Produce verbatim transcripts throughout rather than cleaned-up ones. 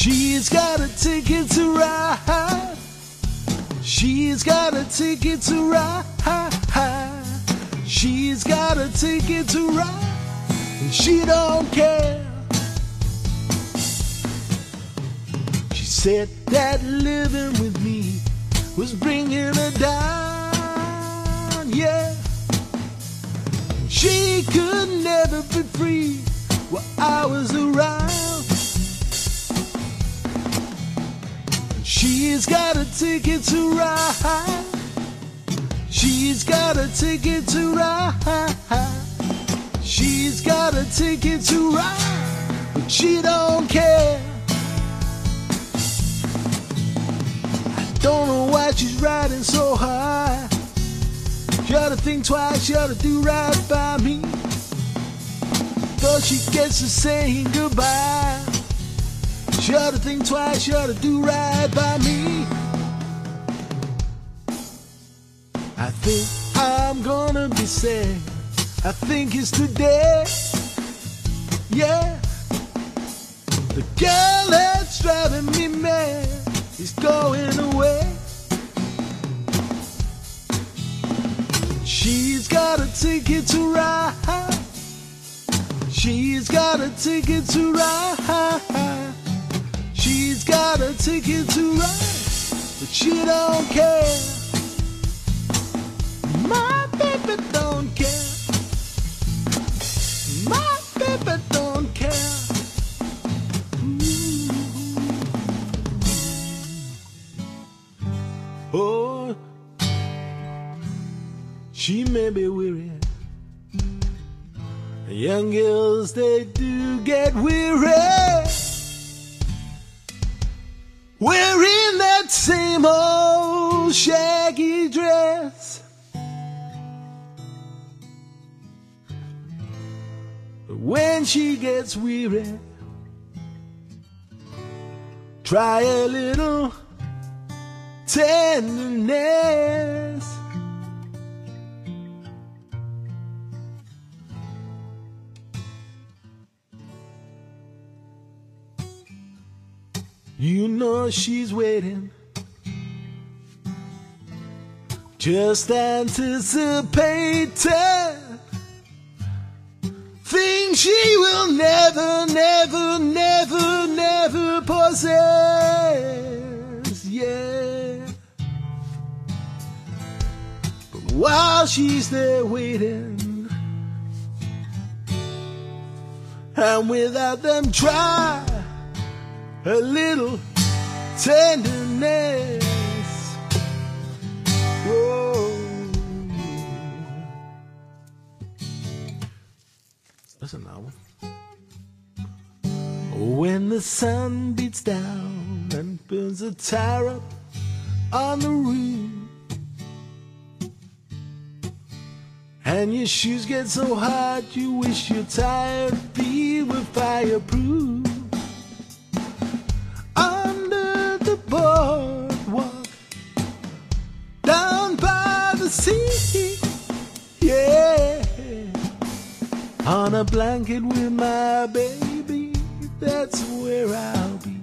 She's got a ticket to ride. She's got a ticket to ride. She's got a ticket to ride, and she don't care. She said that living with me was bringing her down, yeah. She could never be free while I was around. She's got a ticket to ride. She's got a ticket to ride. She's got a ticket to ride, but she don't care. I don't know why she's riding so high. She ought to think twice, she ought to do right by me. Though she gets to saying goodbye, she ought to think twice, she ought to do right by me. I think I'm gonna be sad, I think it's today, yeah. The girl that's driving me mad is going away. She's got a ticket to ride. She's got a ticket to ride. She's got a ticket to ride, but she don't care. My baby don't care. My baby don't care. Ooh. Oh, she may be weary. Young girls, they do get weary, wearing that same old shaggy dress. But when she gets weary, try a little tenderness. You know she's waiting, just anticipating things she will never, never, never, never possess, yeah. But while she's there waiting, and without them try a little tenderness. Whoa. That's an album. When the sun beats down and burns a tire up on the roof, and your shoes get so hot you wish your tired feet were fireproof. Boardwalk down by the sea, yeah, on a blanket with my baby, that's where I'll be.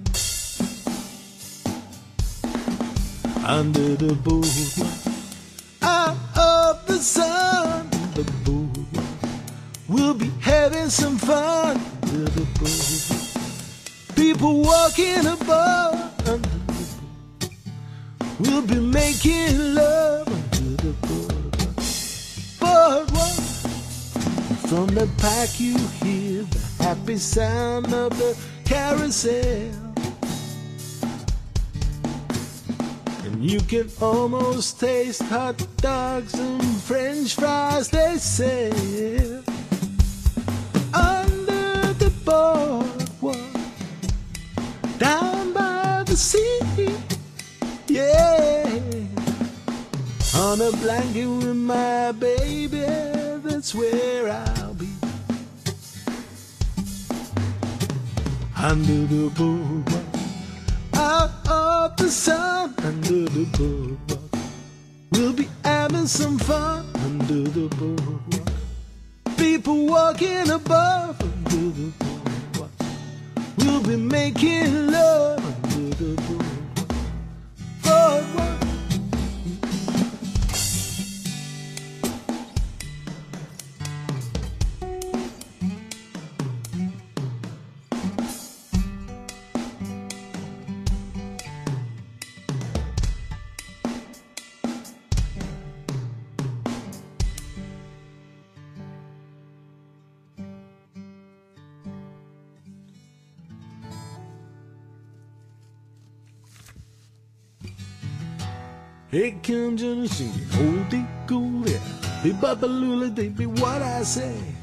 Under the boardwalk, out of the sun, the boardwalk, we'll be having some fun. Under the boardwalk, people walking above. Under the boardwalk, we'll be making love under the boardwalk. Boardwalk. From the back you hear the happy sound of the carousel, and you can almost taste hot dogs and French fries they sell. Under the boardwalk, down by the sea, yeah, on a blanket with my baby, that's where I'll be. Under the boardwalk, out of the sun. Under the boardwalk, we'll be having some fun. Under the boardwalk, people walking above. Under the boardwalk, we'll be making love. Here comes Johnny singing, oldie goldie, be baba lula, they be what I say.